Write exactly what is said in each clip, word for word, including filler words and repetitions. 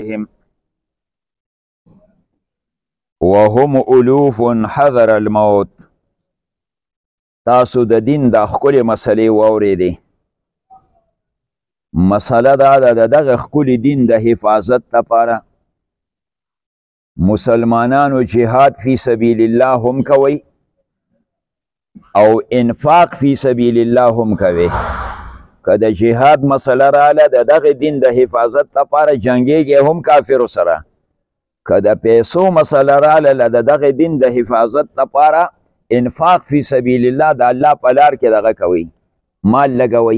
عليهم وهم ألوف حذر الموت. تاسو د دین د ښکلې مسلې واورېدې. مسله دا ده د دغه ښکلي دین د حفاظت لپاره مسلمانانو جهاد فی سبیل الله هم کوي او انفاق فی سبیل الله هم کوي. که د جهاد مسله راله د دغه دین د حفاظت لپاره جنګیږي هم کافرو سره. که د پیسو مسله راله د دغه دین د حفاظت لپاره انفاق فی سبیل الله د الله په لار کې دغه کوي، مال لګوي.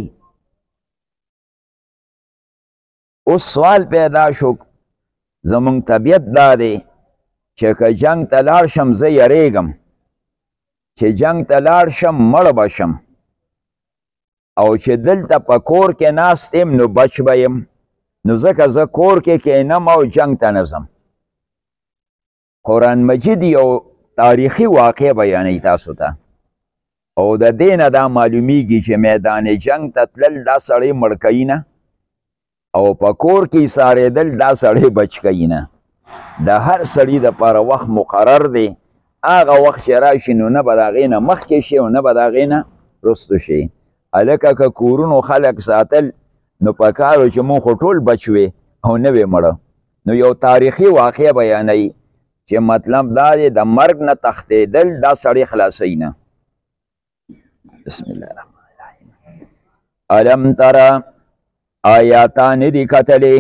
اوس سوال پیدا شو، زمونږ طبیعت دا دی چې که جنگ ته لاړ شم زه یریږم چې جنگ ته لاړ شم مړ به شم، او چې دلته په کور کې ناست یم نو بچ به یم، نو ځکه زه کور کې کینم او جنگ ته نه ځم. قرآن مجید یو تاریخي واقع بیانوي تاسو ته، او د دې نه دا معلومیږي چې میدان جنگ ته تلل دا سړی مړ کوي نه، او په کور کې ایسارېدل دا سړی بچ کوي نه. د هر سړي دپاره وخت مقرر دی، هغه وخت چې راشي نو نه به د هغې نه مخکې شي او نه به د هغې نه رستو شي. هلکه که کورونو خلک ساتل نو په کار و چې مونږ خو ټول بچ وې او نه وې مړه. نو یو تاریخي واقع بیانوي چې مطلب دا دی د مرګ نه تښتېدل دا سړی خلاصوي نه. بسم الله الرحمن الرحیم. الم تره آیاتا ندی کتلی،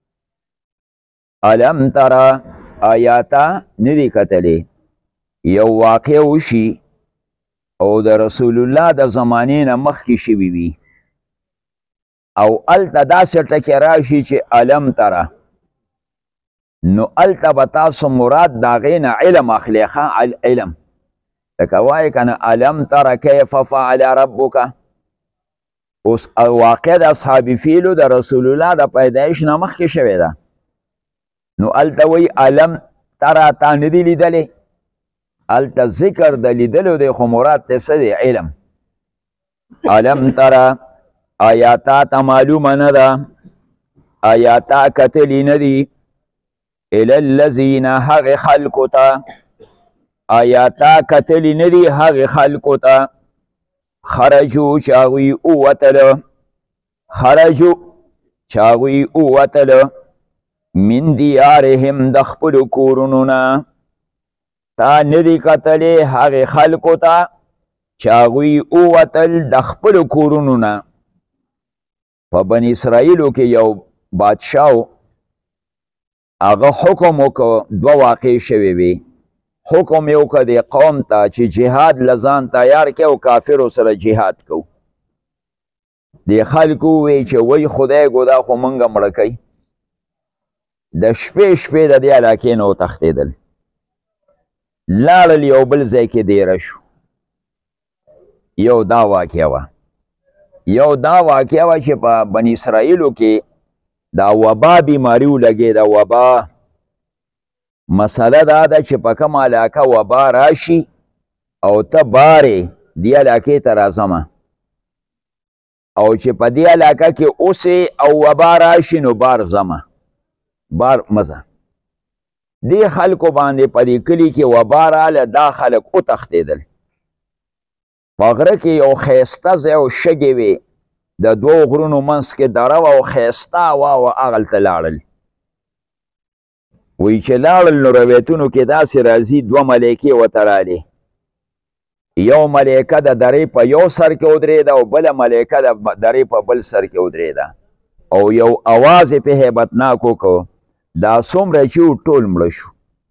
الم تره آیاتا ندی کتلی. یو واقع وشي او د رسول الله د زمانې نه مخکې شوي وي، او هلته داسې ټکې راشي چې الم تره، نو هلته به تاسو مراد د هغې نه علم اخلي. ښه علم لکه وایې که نه الم تره کیف فعل ربک. اوس واقع د اصحاب فیلو د رسول الله د پیدایش نه مخکې شوې ده، نو هلته وایي الم تره تا نه دي لیدلې. هلته ذکر د لیدلو دی خو مراد ته څه دی؟ علم. الم تره آیاتا ته معلومه نه ده، آیاتا کتلی نه دي الی الذین هغې خلکو ته، آیاتا کتلی نه دي هغې خلکو ته خرجو چې هغوی ووتله، خرجو چې هغوی ووتله من دیارهم د خپلو کورونو نه. تا نه دي کتلی هغې خلکو ته چې هغوی ووتل د خپلو کورونو نه. په بني اسرائیلو کې یو بادشاه هغه حکم وکړ، دوه واقع شوې وي. حکم یې وکړ دې قوم ته چې جهاد له ځان تیار کړي او کافرو سره جهاد کوو. دې خلکو ووایي چې وایي خدای ګودا خو موږ مړه کوي. د شپې شپې د دې علاقې نه وتښتېدل، لاړل یو بل ځای کې دیره شو. یو دا واقعه وه، یو دا واقعه وه چې په بني اسرائیلو کې دا وبا بیماري ولګېده. وبا مسله دا ده چې په کوم علاقه وبا راشي او ته بارې دې علاقې ته راځمه، او چې په دې علاقه کې اوسې او وبا راشي نو بار ځمه، بار مزه. دې خلکو باندې په دې کلي کې وبا راله، دا خلک وتښتېدل. په غره کې یو ښایسته ځای او شګې وې، د دوو غرونو منځ کې دره وه او ښایسته هوا وه، هغلته لاړل. وایي چې لاړل نو روایتونو کې داسې راځي دوه ملایکې ورته رالې. یو ملایکه د درې په یو سر کې ودرېده او بله ملایکه د درې په بل سر کې ودرېده، او یو اواز یې په هیبتناک وکړو، دا څومره چې و ټول مړه شو.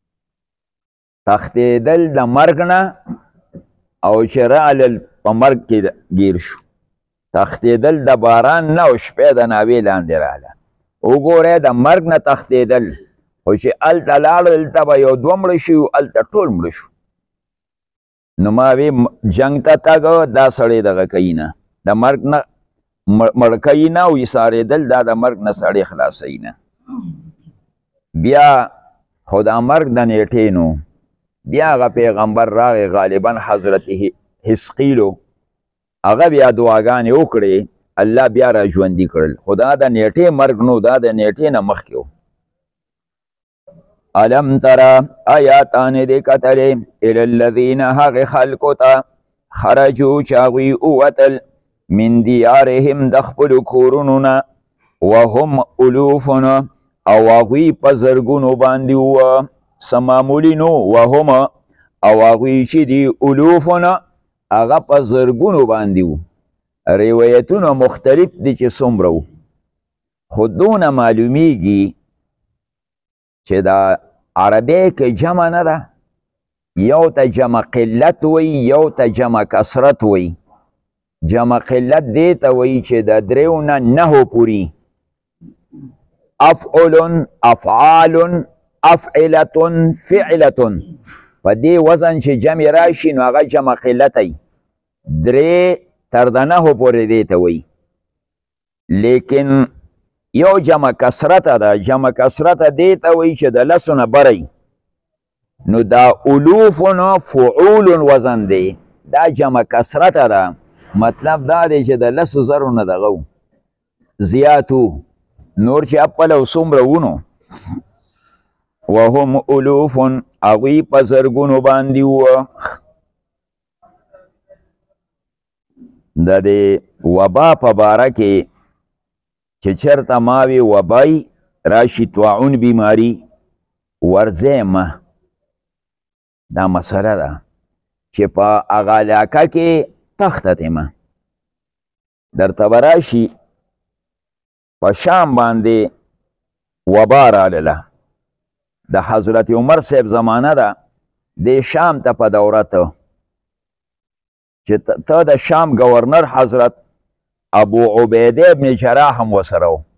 تښتېدل د مرګ نه او چې رالل په مرګ کې ګیر شو. تښتېدل د باران نه او شپې د ناوې لاندې راله. وګورئ د مرګ نه تښتېدل، خو چې هلته لاړل هلته به یو دوه مړه شي، هلته ټول مړه شو. نو ما وی جنګ ته تګ دا سړی دغه کوي نه، د مرګ نه مړ کوي نه، او ایسارېدل دا د مرګ نه سړی خلاصوي نه. بیا خو دا مرګ د نیټې نو بیا هغه پیغمبر راغی، غالبا حضرت حزقیلو، هغه بیا دعاګانې وکړې، الله بیا را ژوندي کړل. خو دا د نیټې مرګ نو، دا د نیټې نه مخکې و. علم ترى آیاتان دی کتلی الی الذین حق خلقتا خرجو چاوی اوتل من دیارهم دخپل کورونونا وهم الوفنا او اغوی پزرگونو باندی و سمامولینو وهم او اغوی چی دی الوفنا اغا پزرگونو باندی و روایتونو مختلف دی چی سمرو خودون معلومیگی چه دا عربی که جمع نده یو تا جمع قلت وی یو تا جمع کسرت وی جمع قلت دیتا وی چه دا دریونا نهو پوری افعلن افعالن افعلتن فعلتن پا دی وزن چه جمع راشی نو اغا جمع قلت ای دری ترده نهو پوری دیتا وی لیکن یو جمع کسرت ده جمع کسرت دیتا وی چه دا لسون بری نو دا الوفنا فعول وزن دی دا جمع کسرت ده مطلب دا دی چې د لسو زرو نه دغو زیاتو نور چې اپل او څومره ونو وهم الوف هغوی په زرګونو باندې وه د دې وبا په باره کې چې چېرته ما وي وبای راشي طاعون بیماري ورځی دا مسله ده چې په هغه علاقه کې تخته تیمه درته به راشي په شام باندې وبا راغله د حضرت عمر صاحب زمانه ده د شام ته په دوره ته چې ته د شام گورنر حضرت ابو عبیده ابن جراح هم ورسره و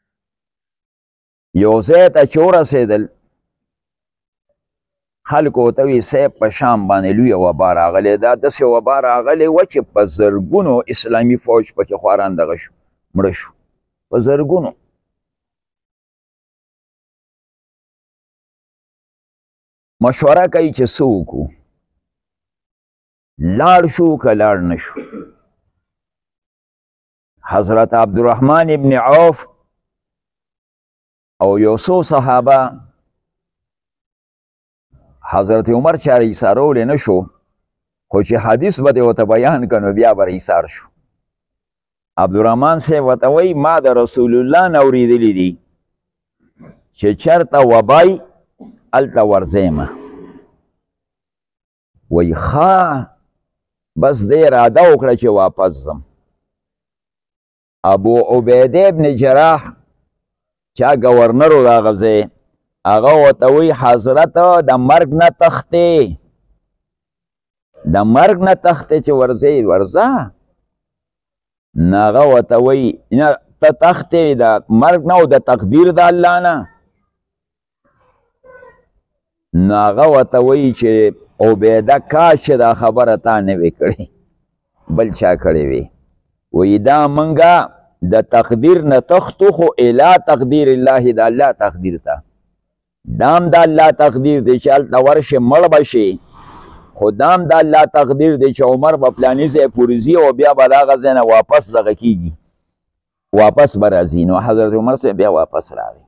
یو ځای ته چې ورسېدل خلکو ته وی صاحب په شام باندې لویه وبا راغلې ده داسې وبا راغلې وه چې په زرګونو اسلامي فوج پکې خواران دغه شو مړه شو په زرګونو مشوره کوي چې څه وکړو لاړ شو که لاړ نه شو حضرت عبدالرحمن ابن عوف او یو څو صحابه حضرت عمر چاره ایسارولی نشو خو چې حدیث به دې ورته بیان کنو بیا به ایسار شو عبدالرحمن صاحب ورته وایي ما د رسول الله نه اورېدلی دي چې چېرته وبای هلته ورځیمه وایي ښه بس دې اراده وکړه چې واپس ځم ابو عبیده ابن جراح چا گورنر و دغه ځای هغه ورته وایي حضرت د مرګ نه تښتې د مرګ نه تښتې چې ورځې ورځه نو هغه ورته وایي نه ته تښتې د مرګ نه او د تقدیر د الله نه نو هغه ورته وایي چې عبیده کاش چې دا خبره تا نه وي کړې بل چا کړې وي وایي دا منګه د تقدیر نه تښتو خو الی تقدیر الله د الله تقدیر ته دام د الله تقدیر دی چې هلته ورشي مړ به شي خو دام د الله تقدیر دی چې عمر به پلاني ځای پورې ځي او بیا به د هغه ځای نه واپس دغه کېږي واپس به راځي نو حضرت عمر صاحب بیا واپس راغی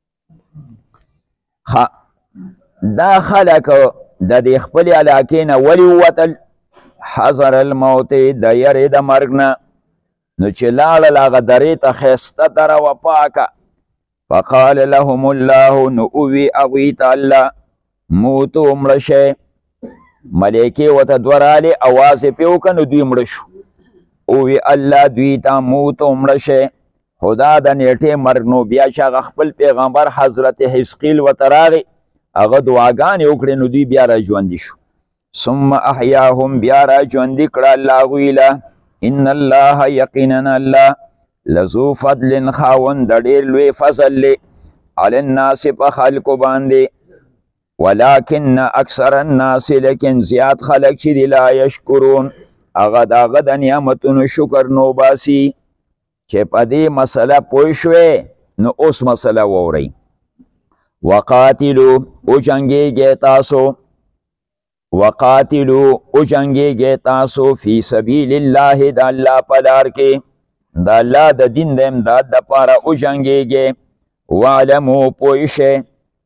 دا خلک د دې خپلې علاقې نه ولې ووتل حذر الموت د یرې د مرګ نه نو چې لاړل هغه درې ته ښایسته دره وه پاکه فقال لهم الله نو اوی اغوی تا الله موتو مړه شئ ملیکې ورته دوه رالې اواز یې پرې وکړه نو دوی مړه شو اوی الله دوی ته موتو مړه شئ خو دا د نیټې مرګ نو بیا چې هغه خپل پیغمبر حضرت حزقیل ورته راغی هغه دعاګانې وکړې نو دوی بیا را ژوندي شو ثم احیاهم بیا را ژوندي کړه الله هغوی له ان الله یقینا الله لذو فضل خاوند د ډېر لوی فضل دی علی الناس په خلکو باندې ولکن اکثر الناس لیکن زیات خلک چې دي لا یشکرون هغه د هغه د نعمتونو شکر نو باسي چې په دې مسله پوه شوې نو اوس مسله واورئ وقاتلو او جنګېږئ تاسو وقاتلو او جنګېږئ تاسو فی سبیل الله د الله په لار کې د الله د دین د امداد دپاره او جنګېږئ واعلمو پوه شئ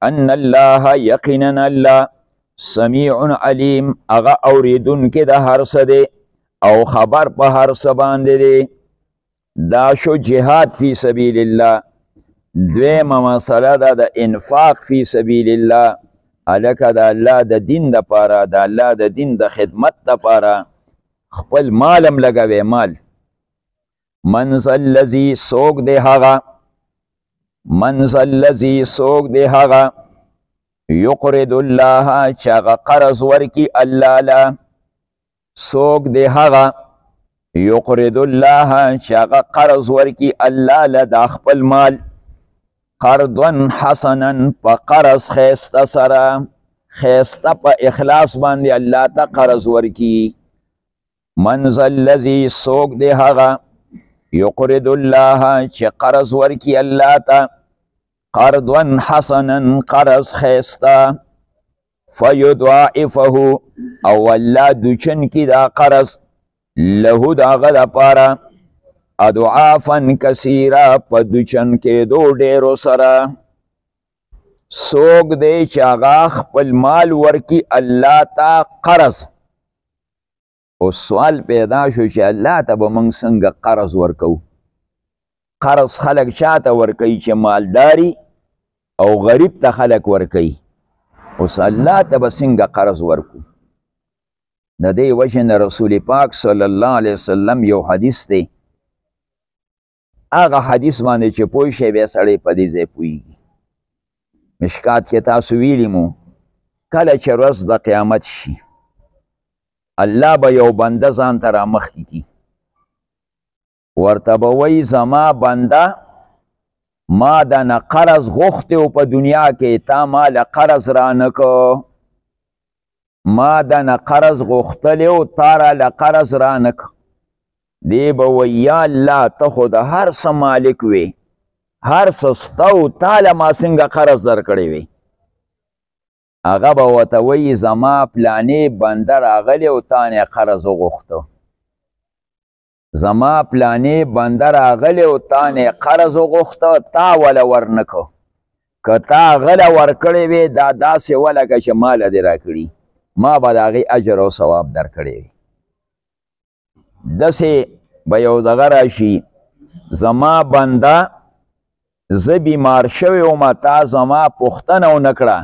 ان الله یقینا الله سمیع علیم هغه اوریدونکی د هر څه دی او خبر په هر څه باندې دی. دا شو جهاد فی سبیل الله. دویمه مسله ده د انفاق فی سبیل الله. هلکه د الله د دین دپاره د الله د دین د خدمت دپاره خپل مال هم لګوي. مال من ذا الذي څوک دی هغه من ذا الذي څوک دی هغه یقرض الله چې هغه قرض ورکي الله له. څوک دی هغه یقرض الله چې هغه قرض ورکي الله له د خپل مال قرضا حسنا په قرض ښایسته سره ښایسته په اخلاص باندې الله ته قرض ورکي. من ذا الذي څوک دی هغه یقرض الله چې قرض ورکي الله ته قرضا حسنا قرض ښایسته فیضاعفه او الله دوچن کی دا قرض له د هغه دپاره اضعافا کثیره په دوچن کېدو ډېرو سره. څوک دی چې هغه خپل مال ورکي الله ته قرض. او سوال پیدا شو چې الله ته به موږ څنګه قرض ورکو؟ قرض خلک چاته ورکوي چې مالداري او غریب ته خلک ورکوي. اوس الله ته به څنګه قرض ورکو؟ د دې وجې نه رسول پاک صلی الله علیه وسلم یو حدیث دی، هغه حدیث باندې چې پوه شي بیا سړی په دې ځای پوهېږي. مشکات کې تاسو ویلي مو کله چې ورځ د قیامت شي الله به یو بنده ځان ته رامخکې کي، ورته به وایي زما بنده ما د نه قرض غوښتی و په دنیا کې تا ما له قرض رانکه، ما د نه قرض غوښتلی و تا را له قرض رانکه. دی به وایي یا الله ته خو د هر څه مالک وې، هر څه سته و تا له ما څنګه قرض درکړی وې؟ هغه به ورته وایي زما پلانې بنده راغلی او تا نه قرض وغوښته، زما پلانې بنده راغلی او تا نه قرض وغوښته تا وله ورنکه، که تا غله ورکړی وې دا داسې ولکه چې ماله دې راکړي، ما به د هغې اجر او ثواب درکړی وي. داسې به یو دغه راشي زما بنده زه بیمار شوی وم تا زما پوښتنه ونه کړه،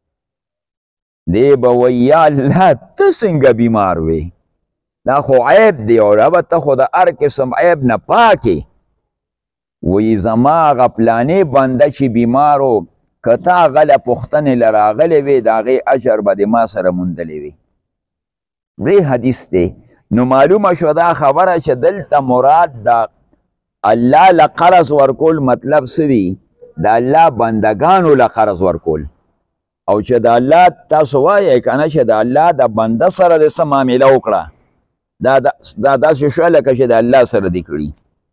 دی به وایي یا الله ته څنګه بیمار وې؟ دا خو عیب دی او ربه ته خو د هر قسم عیب نه پاکې. وایي زما هغه پلانې بنده چې بیمار و که تا هغه پوښتنې له راغلی وې د هغې اجر به د ما سره موندلی وي. لوی حدیث دی. نو معلومه شو دا خبره چې دلته مراد د الله له قرض ورکول مطلب څه دی؟ د الله بندګانو له قرض ورکول. او چې د الله تاسو وایئ که نه چې د الله د بنده سره دې څه معامله وکړه، دا داسې شوه لکه چې د الله سره دې کړي.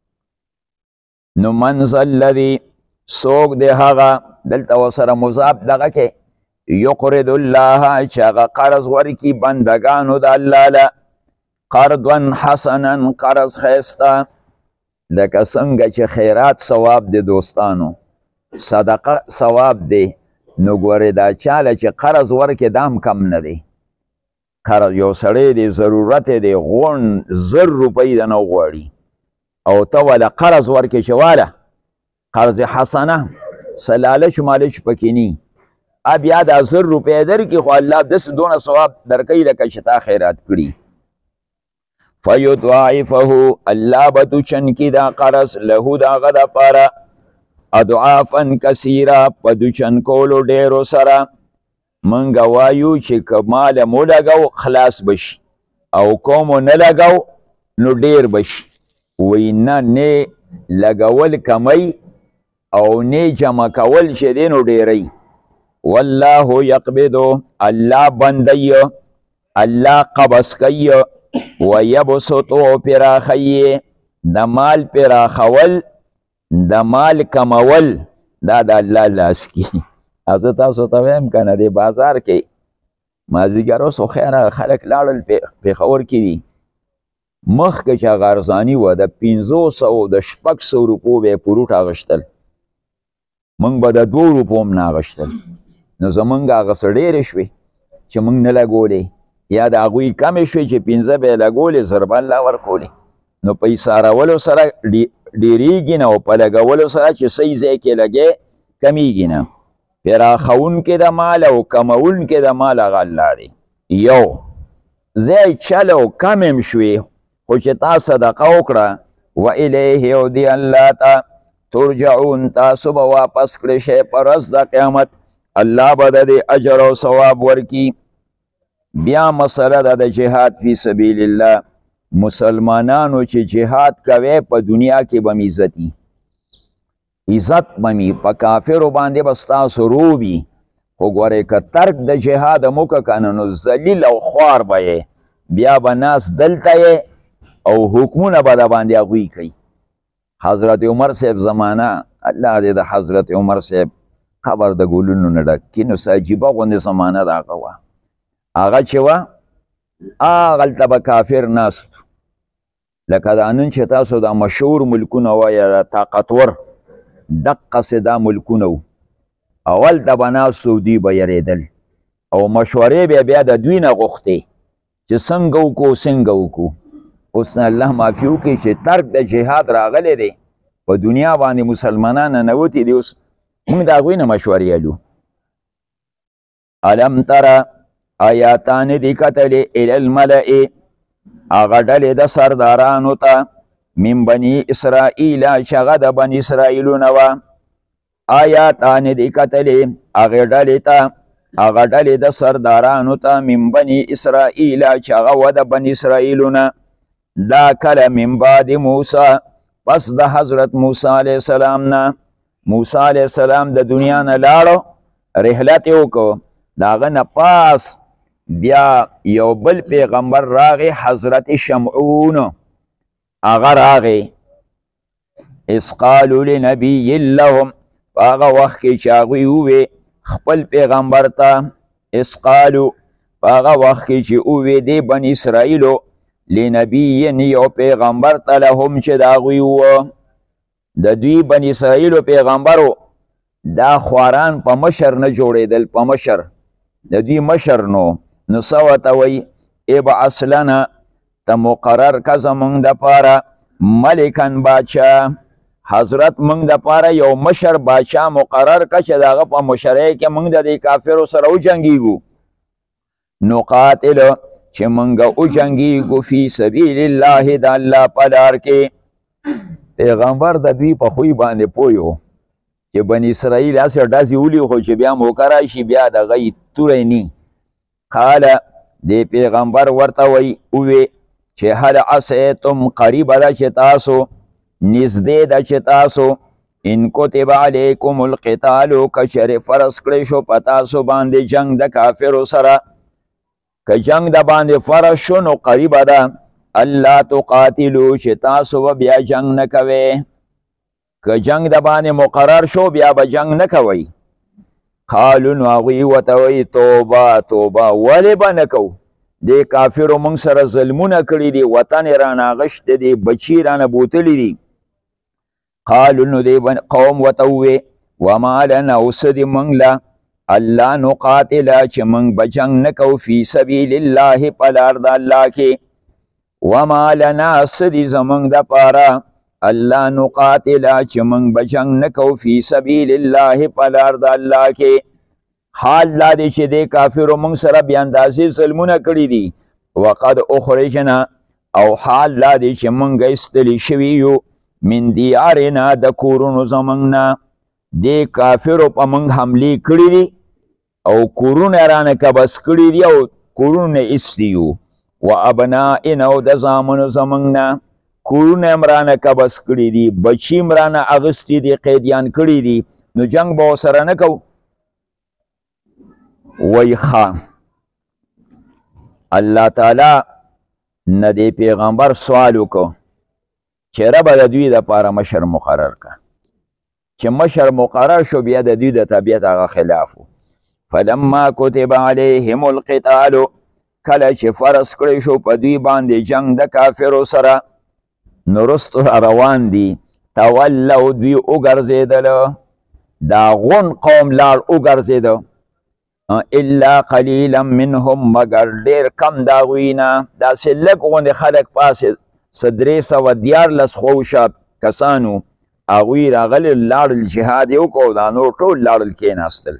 نو من ذا الذي څوک دی هغه دلته ورسره مضاف دغه کې یقرض الله چې هغه قرض ورکي بندګانو د الله له قرضا حسنا قرض ښایسته، لکه څنګه چې خیرات ثواب دی دوستانو، صدقه ثواب دی. نو ګورې دا چاله چې قرض ورکې دا هم کم نه دی. قرض یو سړی دی ضرورت دی غون زر روپۍ د نه غواړي او ته وله قرض ورکې چې واله قرض حسنه څه لالچ مالچ پکې ني، بیا دا زر روپۍ درکړي خو الله داسې دونه ثواب درکوي لکه چې تا خیرات کړي. فیضاعفه الله به دوچن کي دا قرض له د هغه دپاره اضعافا کثیره په دوچن کولو ډېرو سره. منګه وایو چې که ماله مو لګو خلاص بشي او که مو نه لګو نو ډېر بشي. وایي نه نه لګول کمی او نه جمع کول چې دی نو ډېری. والله یقبضو الله بندی الله قبض کوي ویبسطو پراخی د مال پراخول د مال کمول دا د الله لاس کې. زه تاسو ته وایم که نه دی بازار کې مازدیګر اوس خو خیره خلک لاړل پېښور کې دي مخکې چې هغه ارزاني وه د پنځو سوو د شپږ سوو روپو به یې پروټ اغوښتل، موږ به د دوو روپو هم نه اغوښتل. نو زمونږ هغه څه ډېرې شوې چې موږ نه لګولې یا د هغوی کمې شوې چې پنځه به یې لګولې ضرب الله ورکولې نو په ایسارولو سره ډېرېږي نه او په لګولو سره چې صحیح ځای کې لګې کمیږي نه پراخونکې د مال او کمونکې د مال هغه الله دی یو ځای چل او کم هم شوې خو چې تا صدقه وکړه و الیه او دی الله ته ترجعون تاسو به واپس کړی شئ په ورځ د قیامت الله به د دې اجر او ثواب ورکي بیا مسله ده د جهاد فی سبیل الله مسلمانانو چې جهاد کوي په دنیا کې به م عزتي عزت به مي په کافرو باندې به ستاسو روبي خو ګورئ که ترک د جهاد مو که کنه نو ذلیل او خوار به یې بیا به ناس دلته یې او حکمونه به د باندې هغوی کوي حضرت عمر صاحب زمانه الله دې د حضرت عمر صاحب قبر د ګلونو نه ډک کړي نو څه عجیبه غوندې زمانه د هغه وه هغه چې وه هغلته به کافر ناست لکه دا نن چې تاسو دا مشهور ملکونه وایه د طاقتور دقسې دا ملکونه و اول ته به ناست سعودي به یېرېدل او مشورې بیا بیا د دوی نه غوښتې چې څنګه وکړو څنګه وکړو اوس نه الله معافي وکړي چې ترک د جهاد راغلی دی په دنیا باندې مسلمانان ننوتي دي اوس موږ د هغوی نه مشورې الو الم تره آیاتان دی کتلی الی الملئ هغه ډلې د سردارانو ته من بني اسرائیل چې هغه د بني اسرائیلونه وه آیاتان دی کتلی هغې ډلې ته هغه ډلې د سردارانو ته من بني اسرائیل چې هغه وه د بني اسرائیلونه دا کله من بعد موسی پس د حضرت موسی علیه السلام نه موسی علیه السلام د دنیا نه لاړو رحلت یې وکړو د هغه نه پاس بیا یو بل پیغمبر راغی حضرت شمعون هغه راغی اذ قالوا لنبي لهم په هغه وخت کې چې هغوی ووې خپل پیغمبر ته اذ قالو په هغه وخت کې چې ووې دې بني اسرائیلو لنبي یو پیغمبر ته لهم چې د هغوی وه د دوی بني اسرائیلو پیغمبرو دا خواران په مشر نه جوړېدل په مشر د دوی مشر نو نو څه ورته وایي ابعث لنا ته مقرر که زموږ دپاره ملکن باچا حضرت موږ دپاره یو مشر باچا مقرر که چې د هغه په مشرۍ کې موږ د دې کافرو سره وجنګېږو نقاتل چې موږ وجنګېږو فی سبیل الله د الله په لار کې پیغمبر د دوی په خوی باندې پوه و چې بني اسرائیل هسې ډزې ولي خو چې بیا موقع راشي بیا د هغه توری نی قال دی پیغمبر ورته وی اوی چې هل عصیتم قریبه ده چې تاسو نږدې ده چې تاسو ان کتب علیکم القتال که چېرې فرض کړی شو په تاسو باندې جنگ د کافرو سره که جنگ د باندې فرض شو نو قریبه ده الله تقاتلو چې تاسو به بیا جنگ نه کوئ که جنگ د باندې مقرر شو بیا به جنگ نه کوئ قالو نو هغوی ورته وایي توبه توبه ولې به نه کوو دې کافرو موږ سره ظلمونه کړي دي وطن یې رانه اغشتی دی بچي رانه بوتلی دي قالو نو دې قوم ورته ووې وما لنا اوس دې موږ له الله نقاتله چې موږ به جنګ نه کوو فی سبیل الله په لار د الله کې وما لنا څه دي زموږ دپاره الله نقاتله چې موږ به جنګ نه کوو فی سبیل الله په لار د الله کې حال لا دی چې دې کافرو موږ سره بې اندازې ظلمونه کړي دي وقد اخرجنا او حال لا دی چې موږ ایستلي شوي یو من دیارنا د کورونو زموږ نه دې کافرو په موږ حملې کړي دي او کورونه رانه کبس کړي دي او کورونه ایستي یو و ابنائنا او د زامنو زموږ نه کورونه هم رانه کبس کړي دي بچي هم رانه اغوستي دي قیدیان کړي دي نو جنګ به ورسره نه کوو وی خان الله تعالی نه دی پیغمبر سوال وکړو چې ربه د دوی دپاره مشر مقرر که چې مشر مقرر شو بیا د دوی د طبیعت هغه خلاف و فلما کتب علیهم القتال کله چې فرض کړی شو په دوی باندې جنگ د کافرو سره نو رستو روان دي تولو دوی وګرځېدله دا غون قوم لاړ وګرځېده الا قلیلا منهم مگر ډیر کم د هغوی نه داسې لږ غوندې خلک پاسې څه درې سوه دیارلس خوشه کسانو هغوی راغلي لاړل جهاد یې وکړو دا نور ټول لاړل کېناستل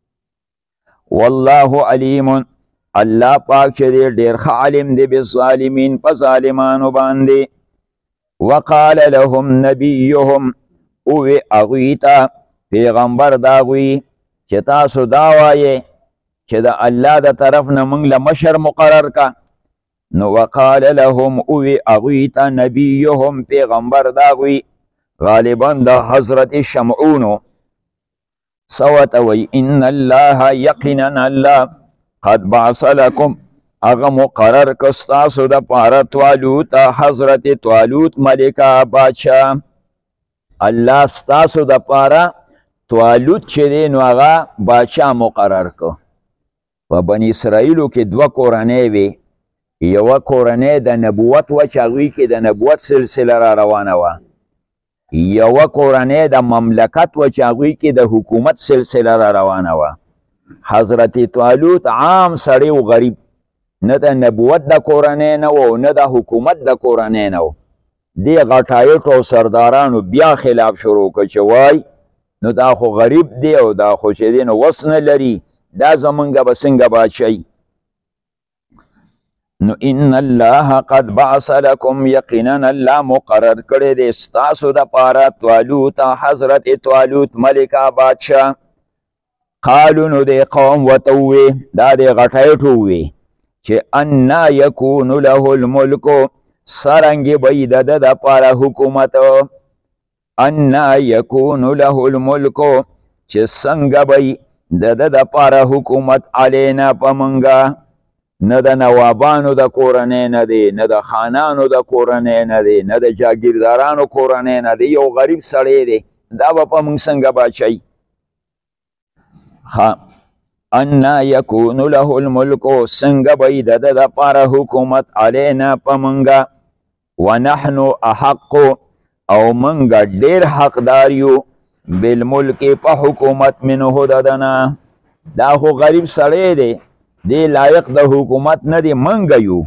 والله علیم الله پاک چې دی ډېر ښه علم دی بالظالمین په ظالمانو باندې وقال لهم نبیهم اووې هغوی ته پیغمبر د هغوی چې تاسو دا وایې چې د الله د طرف نه موږ له مشر مقرر کا نو وقال لهم اووې هغوی ته نبیهم پیغمبر د هغوی غالبا د حضرت شمعونو سوت وی ان الله یقینا الله قد بعث لكم هغه مقرر که ستاسو د پاره طالوت حضرت طالوت ملکه بادشاه الله ستاسو د پاره طالوت چې دی نو هغه بادشاه مقرر که په بني اسرائیلو کې دوه کورنۍ وې یوه کورنۍ د نبوت وه چې هغوی کې د نبوت سلسله را روانه وه یوه کورنۍ د مملکت وه چې هغوی کې د حکومت سلسله را روانه وه حضرت طالوت عام سړی و غریب نه د نبوت د کورنۍ نه و نه د حکومت د کورنۍ نه و دې غټایټو او سردارانو بیا خلاف شروع کړ چې وای نو دا خو غریب دی او دا خو چې دی نو وس نه لري دا زمونږ به څنګه بادشاهي نو ان الله قد بعث لكم یقینا الله مقرر کړی دی ستاسو د پاره طالوت حضرت طالوت ملکه بادشاه قالو نو دی قوم ورته ووې دا دی غټیټو ووې چې انا یکون له الملک څرنګې به یي د ده دپاره حکومت انا یکون له الملک چې څنګه به یي د ده دپاره حکومت علینا په موږ نه د نوابانو د کورنۍ نه دی نه د خانانو د کورنۍ نه دی نه د جاگیردارانو کورنۍ نه دی یو غریب سړی دی دا به په موږ څنګه بادشاهي انا یکون له الملک څنګه به یي د ده دپاره حکومت علینا په موږ ونحنو احق او موږ ډېر حقدار یو بالملک په حکومت منه د ده نه دا خو غریب سړی دی دی لایق د حکومت نه دی منګه یو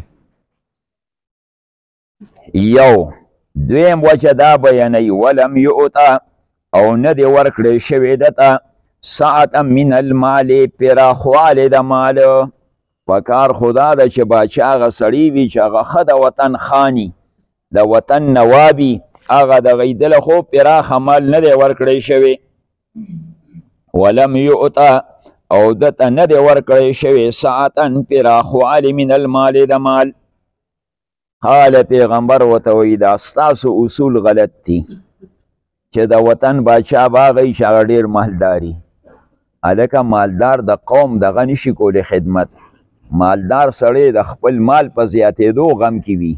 یو دویم وجه دا بیانوي ولم یؤتا او نه دی ورکړی شوی دته ساعتا من المال پراخوالی د مال په کار خدا ده چې باچا هغه سړی وي چې هغه ښه د وطن خاني د وطن نوابي هغه د غیدله خو پراخه مال نه دی ورکړی شوی ولم یؤتا او دته نه دی ورکړی شوی ساعتا پراخوالی من المال د مال قال پیغمبر ورته وایي دا ستاسو اصول غلط دي چې د وطن باچا به هغه چې هغه ډېر مالداري هلکه مالدار د قوم دغه نشي کولی خدمت مالدار سړی د خپل مال په زیاتېدو غم کې وي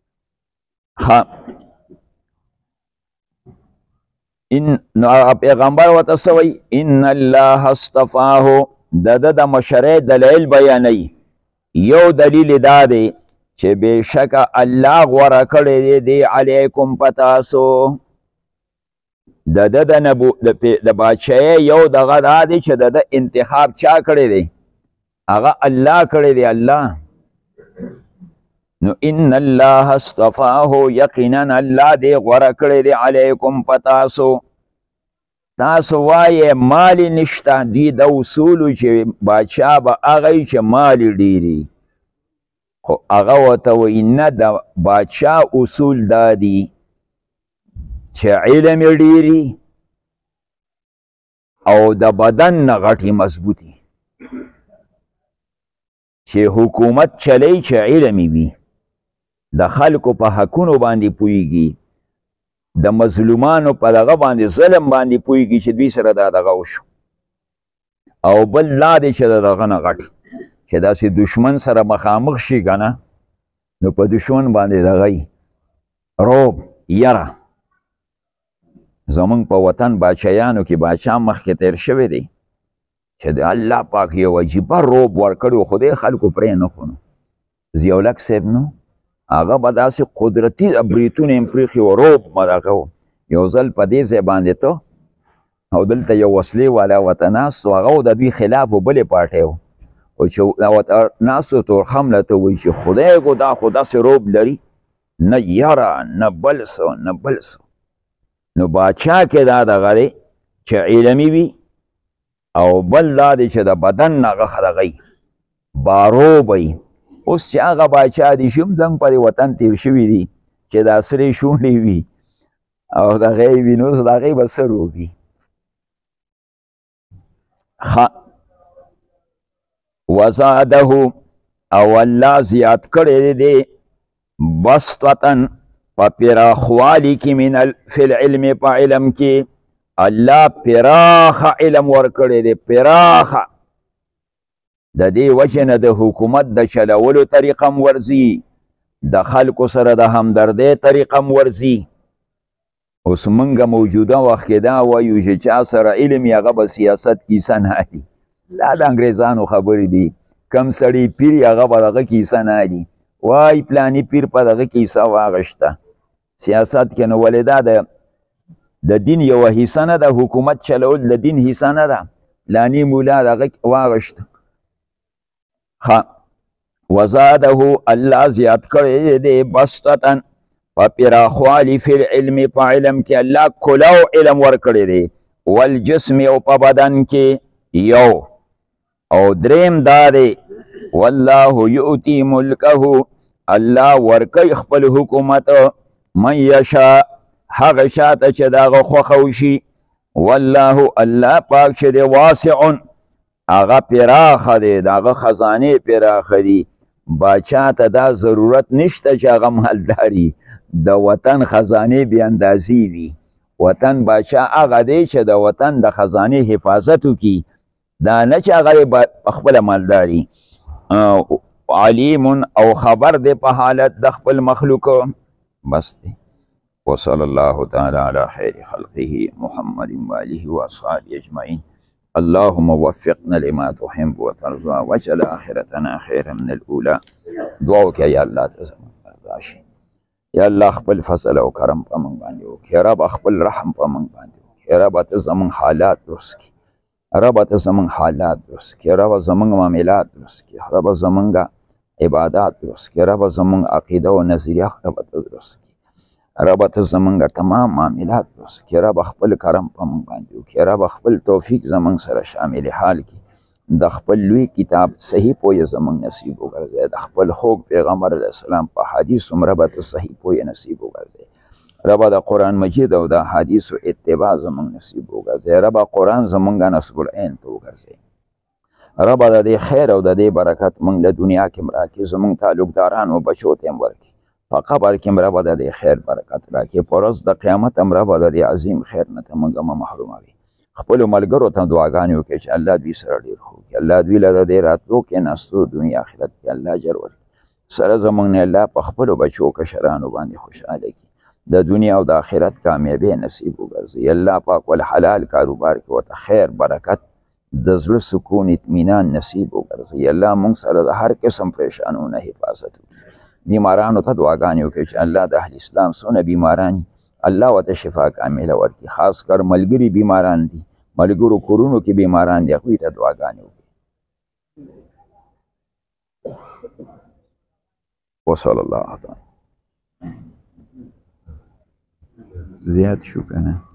ان نو پیغمبر ورته څه وایي ان الله اصطفاه د ده د مشرۍ دلیل بیانوي یو دلیل دا دی چې بېشکه الله غوره کړی دی دی علیکم په تاسو د ده د نبو د بادشاهۍ یو دغه دا دی چې د ده انتخاب چا کړی دی هغه الله کړی دی الله نو ان الله اصطفاه یقینا الله دی غوره کړی دی علیکم په تاسو تاسو وایې مال نشته دوی د اصولو چې بادشاه به هغه چې مال ډیري خو هغه ورته وایي نه د بادشاه اصول دا دي چې علم یې ډیري او د بدن نه غټي مضبوطي چې حکومت چلی چې علم وي د خلکو په حقونو باندې پوهیږي د مظلومانو په دغه باندې ظلم باندې پوهیږي چې دوی سره دا دغه وشو او بل لا دی چې د دغه نه غټ چې داسې دشمن سره مخامخ شي که نه نو په دشمن باندې دغه روب یره زمونږ په وطن باچایانو کې باچا مخکې تیر شوی دی چې د الله پاک یو عجیبه روب ورکړی خدای خلکو پرې نه خو نو ضیاءالحق صاحب نو هغه به داسې قدرتي بریتونه یې پرېښي و روب به دغه و یو ځل په دې ځای باندې ته او دلته یو وسلې والا ورته ناست و هغه د دوی خلاف و بلې پارټۍ و او چې ورته ناست و تورخم له ته وایي چې خدای کو دا خو داسې روب لري نه یاره نه بل څه نه بل څه نو باچا کې دا دغه دی چې علمي وي او بل دا دی چې د بدن نه هغه دغه باروب وي. اوس چې هغه باچا دي شم زنګ په وطن تیر شوي دي چې دا سرې شونډې وي او دغه یې وي نو د هغې به څه روب وي. وزاده او الله زیات کړی دی بسطتن په پراخوالي کې من فی العلم په علم کې الله پراخه علم ورکړی دی پراخه د دې وجې نه د حکومت د چلولو طریقه م ورځي د خلکو سره د همدردۍ طریقه م ورځي. اوس موږ موجوده وخت کې دا وایو چې چا سره علم یې هغه به سیاست کیسه نه اخلي دا د انګریزانو خبرې دي کم سړی پیر هغه به دغه کیسه نه اخلي وای پلاني پیر په دغه کیسه واغشته سیاست کې نو ولې دا د د دین یوه حصه نه ده حکومت چلول د دین حصه نه ده پلاني مولا دغه واغشته. وزاده الله زیات کړی دی بسطتن په پراخوالي فی العلم په علم کې الله کلاو علم ورکړی دی والجسم او په بدن کې یو او دریم دا دی والله یؤتی ملکه الله ورکی خپل حکومت من یشاء هغه شاته چې د هغه خوښه وشي والله الله پاک چې دی واسع هغه پراخه دی د هغه خزانې پراخه دي باچا ته دا ضرورت نشته چې هغه مالداري د وطن خزانې بې اندازې وي وطن باچا هغه دی چې د وطن د خزانې حفاظت وکړي دا نه چې هغه خپله مالداري علیم او خبر دی په حالت د خپل مخلوق بس دی. وصلی الله تعالی علی خیر خلقه محمد و آله و اصحابه اجمعین. اللهم وفقنا لما تحب وترضى واجعل آخرتنا خيرا من الأولى. دعا وکړه یا الله ته زموږ رضا شي یا الله خپل فضل او کرم په موږ باندې وکړي یا رب خپل رحم په موږ باندې وکړي یا رب ته زموږ حالات درست کړي رب ته زموږ حالات درست کړي رب زموږ معاملات درست کړي رب زموږ عبادات درست کړي رب زموږ عقیده او نظریه رب ته درست کړي رب ته زموږ تمام معاملات درست کړي رب خپل کرم په موږ باندې وکړي رب خپل توفیق زموږ سره شامل حال کړي د خپل لوی کتاب صحیح پوهه زموږ نصیب وګرځي د خپل خوږ پیغمبر علیه السلام په حدیث هم رب ته صحیح پوهه نصیب وګرځي رب د قرآن مجید او د حدیثو اتباع زموږ نصیب وګرځي رب قرآن زموږ نصب العین ته وګرځي رب د دې خیر او د دې برکت موږ له دنیا کې هم راکړي زموږ تعلقداران او بچو ته هم ورکړي په قبر کې هم رب د دې خیر برکت راکړي په ورځ د قیامت هم رب د دې عظیم خیر نه ته موږ مه محروموي. خپلو ملګرو ته دعاګانې وکړي چې الله دوی سره ډېر ښه وکړي الله دوی له د دې راتلو کېناستو دنیا آخرت کې الله اجر ورکړي سره زموږ نه الله په خپلو بچو کشرانو باندې خوشحاله کړي د دنیا او د آخرت کامیابي نصیب وګرځي الله پاک ول حلال کاروبار کې ورته خیر برکت د زړه سکون اطمینان نصیب وګرځي الله موږ سره د هر قسم پریشانونو حفاظت وکړي بیمارانو ته دعاګانې وکړي چې الله د اهل اسلام څونه بیماران الله ورته شفا کامله ورکړي خاص کر ملګري بیماران دي ملګرو کورونو کې بیماران دي هغوی ته دعاګانې وکړي. وصلی الله علیه زیات شو که نه